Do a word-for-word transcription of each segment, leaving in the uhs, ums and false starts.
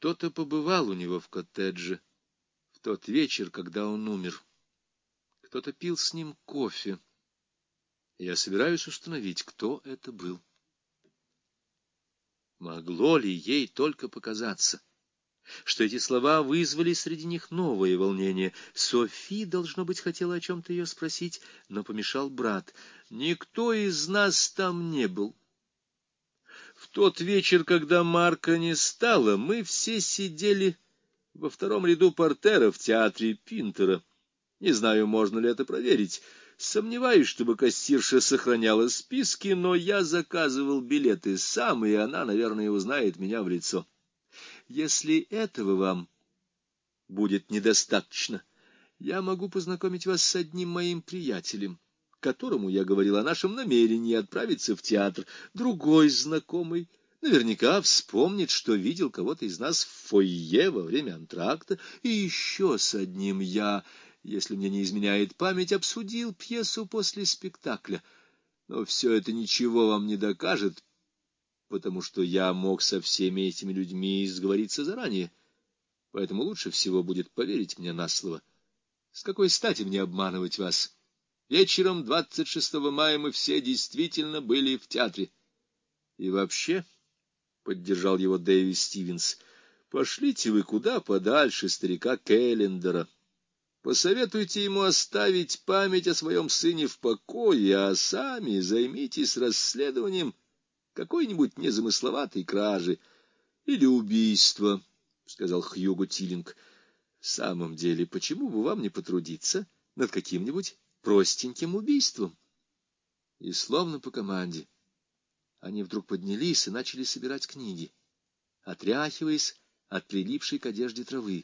Кто-то побывал у него в коттедже в тот вечер, когда он умер. Кто-то пил с ним кофе. Я собираюсь установить, кто это был. Могло ли ей только показаться, что эти слова вызвали среди них новое волнение? Софи, должно быть, хотела о чем-то ее спросить, но помешал брат. Никто из нас там не был. В тот вечер, когда Марка не стало, мы все сидели во втором ряду портера в театре Пинтера. Не знаю, можно ли это проверить. Сомневаюсь, чтобы кассирша сохраняла списки, но я заказывал билеты сам, и она, наверное, узнает меня в лицо. Если этого вам будет недостаточно, я могу познакомить вас с одним моим приятелем, которому я говорил о нашем намерении отправиться в театр. Другой знакомый наверняка вспомнит, что видел кого-то из нас в фойе во время антракта, и еще с одним я, если мне не изменяет память, обсудил пьесу после спектакля. Но все это ничего вам не докажет, потому что я мог со всеми этими людьми сговориться заранее, поэтому лучше всего будет поверить мне на слово. С какой стати мне обманывать вас? Вечером двадцать шестого мая мы все действительно были в театре. И вообще, — поддержал его Дэви Стивенс, — пошлите вы куда подальше старика Келлендера. Посоветуйте ему оставить память о своем сыне в покое, а сами займитесь расследованием какой-нибудь незамысловатой кражи или убийства, — сказал Хьюго Тиллинг. — В самом деле, почему бы вам не потрудиться над каким-нибудь простеньким убийством? И словно по команде они вдруг поднялись и начали собирать книги, отряхиваясь от прилипшей к одежде травы.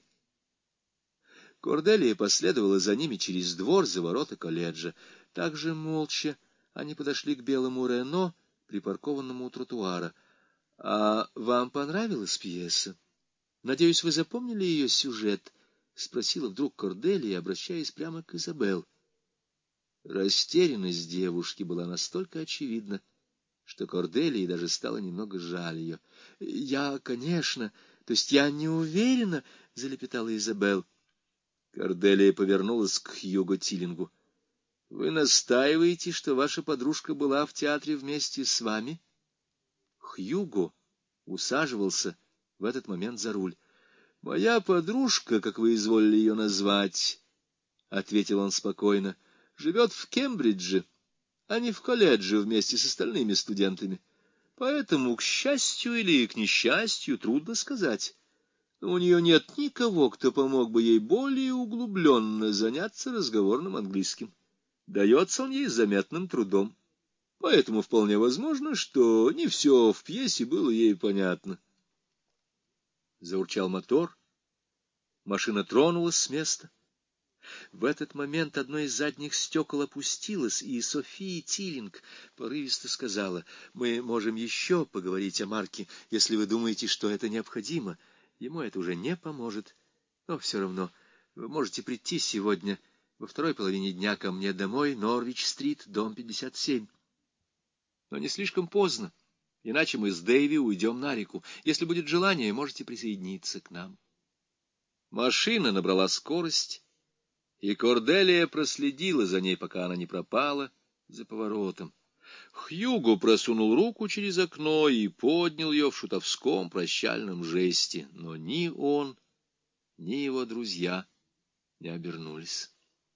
Корделия последовала за ними через двор за ворота колледжа. Так же молча они подошли к белому Рено, припаркованному у тротуара. — А вам понравилась пьеса? Надеюсь, вы запомнили ее сюжет? — спросила вдруг Корделия, обращаясь прямо к Изабелл. Растерянность девушки была настолько очевидна, что Корделии даже стало немного жаль ее. — Я, конечно, то есть я не уверена, — залепетала Изабелл. Корделия повернулась к Хьюго Тиллингу. — Вы настаиваете, что ваша подружка была в театре вместе с вами? Хьюго усаживался в этот момент за руль. — Моя подружка, как вы изволили ее назвать, — ответил он спокойно, — живет в Кембридже, а не в колледже вместе с остальными студентами. Поэтому, к счастью или к несчастью, трудно сказать. Но у нее нет никого, кто помог бы ей более углубленно заняться разговорным английским. Дается он ей с заметным трудом. Поэтому вполне возможно, что не все в пьесе было ей понятно. Заурчал мотор. Машина тронулась с места. В этот момент одно из задних стекол опустилось, и София Тиллинг порывисто сказала: — Мы можем еще поговорить о Марке, если вы думаете, что это необходимо. Ему это уже не поможет. Но все равно вы можете прийти сегодня во второй половине дня ко мне домой, Норвич-стрит, дом пятьдесят семь. Но не слишком поздно, иначе мы с Дэйви уйдем на реку. Если будет желание, можете присоединиться к нам. Машина набрала скорость, и Корделия проследила за ней, пока она не пропала за поворотом. Хьюго просунул руку через окно и поднял ее в шутовском прощальном жесте, но ни он, ни его друзья не обернулись.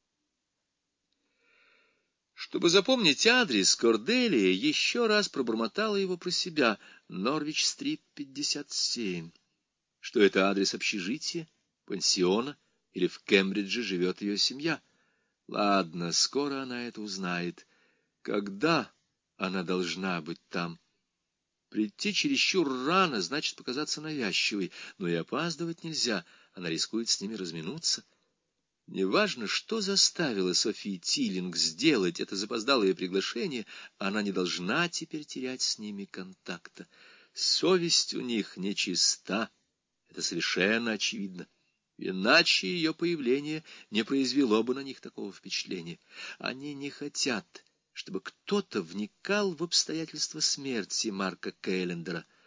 Чтобы запомнить адрес, Корделия еще раз пробормотала его про себя: Норвич-стрит, пятьдесят семь. Что это адрес общежития, пансиона, или в Кембридже живет ее семья? Ладно, скоро она это узнает. Когда она должна быть там? Прийти чересчур рано значит показаться навязчивой, но и опаздывать нельзя, она рискует с ними разминуться. Неважно, что заставило Софи Тиллинг сделать это запоздалое приглашение, она не должна теперь терять с ними контакта. Совесть у них нечиста, это совершенно очевидно. Иначе ее появление не произвело бы на них такого впечатления. Они не хотят, чтобы кто-то вникал в обстоятельства смерти Марка Келлендера.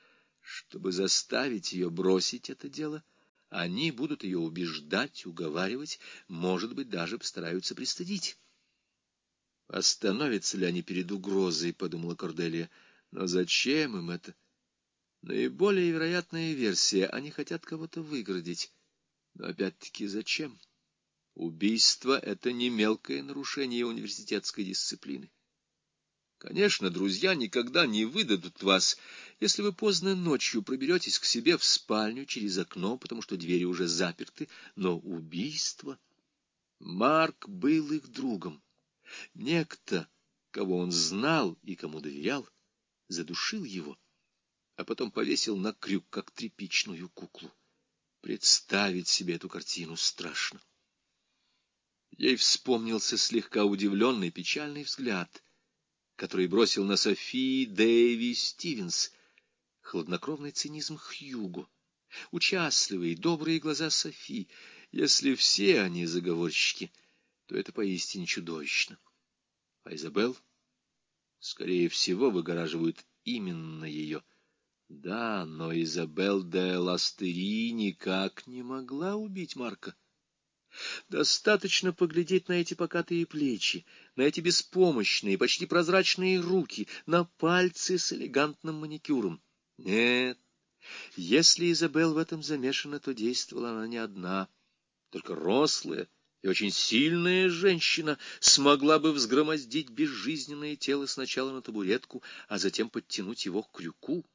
Чтобы заставить ее бросить это дело, они будут ее убеждать, уговаривать, может быть, даже постараются пристыдить. Остановятся ли они перед угрозой, — подумала Корделия. Но зачем им это? Наиболее вероятная версия — они хотят кого-то выгородить. Но опять-таки зачем? Убийство — это не мелкое нарушение университетской дисциплины. Конечно, друзья никогда не выдадут вас, если вы поздно ночью проберетесь к себе в спальню через окно, потому что двери уже заперты, но убийство... Марк был их другом. Некто, кого он знал и кому доверял, задушил его, а потом повесил на крюк, как тряпичную куклу. Представить себе эту картину страшно. Ей вспомнился слегка удивленный, печальный взгляд, который бросил на Софи Дэви Стивенс, хладнокровный цинизм Хьюго, участливые, добрые глаза Софи. Если все они заговорщики, то это поистине чудовищно. А Изабелл, скорее всего, выгораживают именно ее. Да, но Изабелл де Ластери никак не могла убить Марка. Достаточно поглядеть на эти покатые плечи, на эти беспомощные, почти прозрачные руки, на пальцы с элегантным маникюром. Нет, если Изабелл в этом замешана, то действовала она не одна. Только рослая и очень сильная женщина смогла бы взгромоздить безжизненное тело сначала на табуретку, а затем подтянуть его к крюку.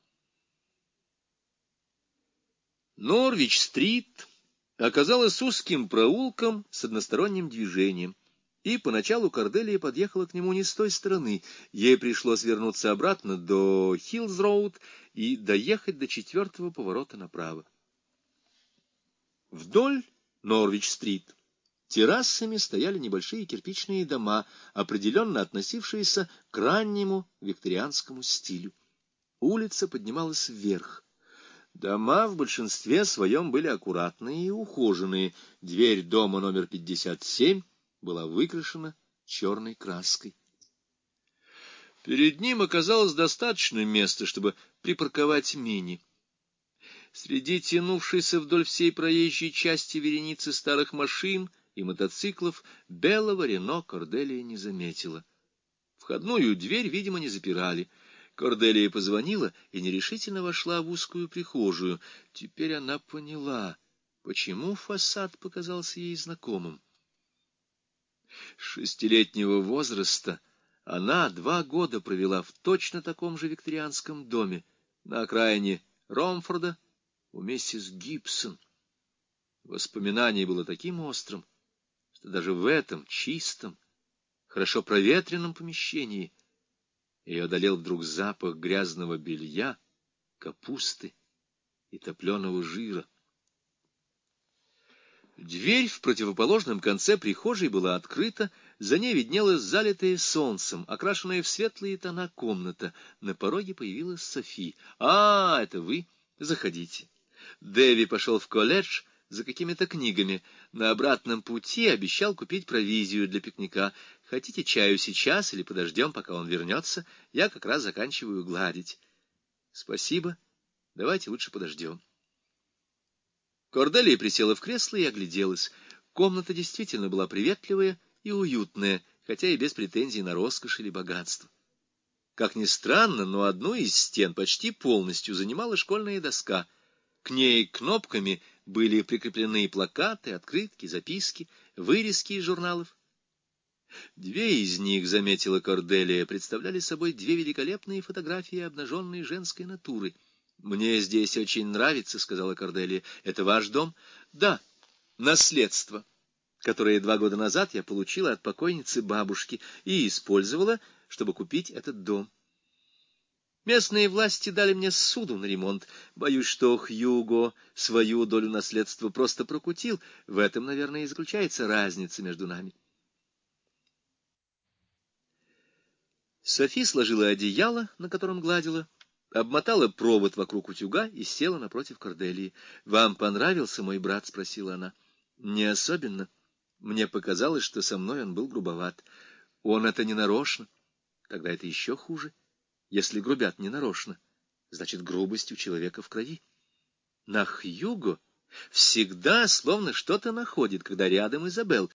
Норвич-стрит оказалась узким проулком с односторонним движением, и поначалу Корделия подъехала к нему не с той стороны. Ей пришлось вернуться обратно до Хиллз-роуд и доехать до четвертого поворота направо. Вдоль Норвич-стрит террасами стояли небольшие кирпичные дома, определенно относившиеся к раннему викторианскому стилю. Улица поднималась вверх. Дома в большинстве своем были аккуратные и ухоженные. Дверь дома номер пятьдесят семь была выкрашена черной краской. Перед ним оказалось достаточно места, чтобы припарковать мини. Среди тянувшейся вдоль всей проезжей части вереницы старых машин и мотоциклов белого Рено Корделия не заметила. Входную дверь, видимо, не запирали. Корделия позвонила и нерешительно вошла в узкую прихожую. Теперь она поняла, почему фасад показался ей знакомым. С шестилетнего возраста она два года провела в точно таком же викторианском доме на окраине Ромфорда у миссис Гибсон. Воспоминание было таким острым, что даже в этом чистом, хорошо проветренном помещении ее одолел вдруг запах грязного белья, капусты и топленого жира. Дверь в противоположном конце прихожей была открыта, за ней виднелась залитая солнцем, окрашенная в светлые тона комната. На пороге появилась Софи. — А, это вы? Заходите. Дэви пошел в колледж за какими-то книгами. На обратном пути обещал купить провизию для пикника. Хотите чаю сейчас или подождем, пока он вернется? Я как раз заканчиваю гладить. — Спасибо. Давайте лучше подождем. Корделия присела в кресло и огляделась. Комната действительно была приветливая и уютная, хотя и без претензий на роскошь или богатство. Как ни странно, но одну из стен почти полностью занимала школьная доска. К ней кнопками были прикреплены плакаты, открытки, записки, вырезки из журналов. Две из них, заметила Корделия, представляли собой две великолепные фотографии обнаженной женской натуры. «Мне здесь очень нравится», — сказала Корделия. «Это ваш дом?» «Да, наследство, которое два года назад я получила от покойницы бабушки и использовала, чтобы купить этот дом. Местные власти дали мне ссуду на ремонт. Боюсь, что Хьюго свою долю наследства просто прокутил. В этом, наверное, и заключается разница между нами». Софи сложила одеяло, на котором гладила, обмотала провод вокруг утюга и села напротив Корделии. — Вам понравился мой брат? — спросила она. — Не особенно. Мне показалось, что со мной он был грубоват. Он это не нарочно. Тогда это еще хуже, если грубят не нарочно. значит, грубость у человека в крови. На Хьюго всегда словно что-то находит, когда рядом Изабелл.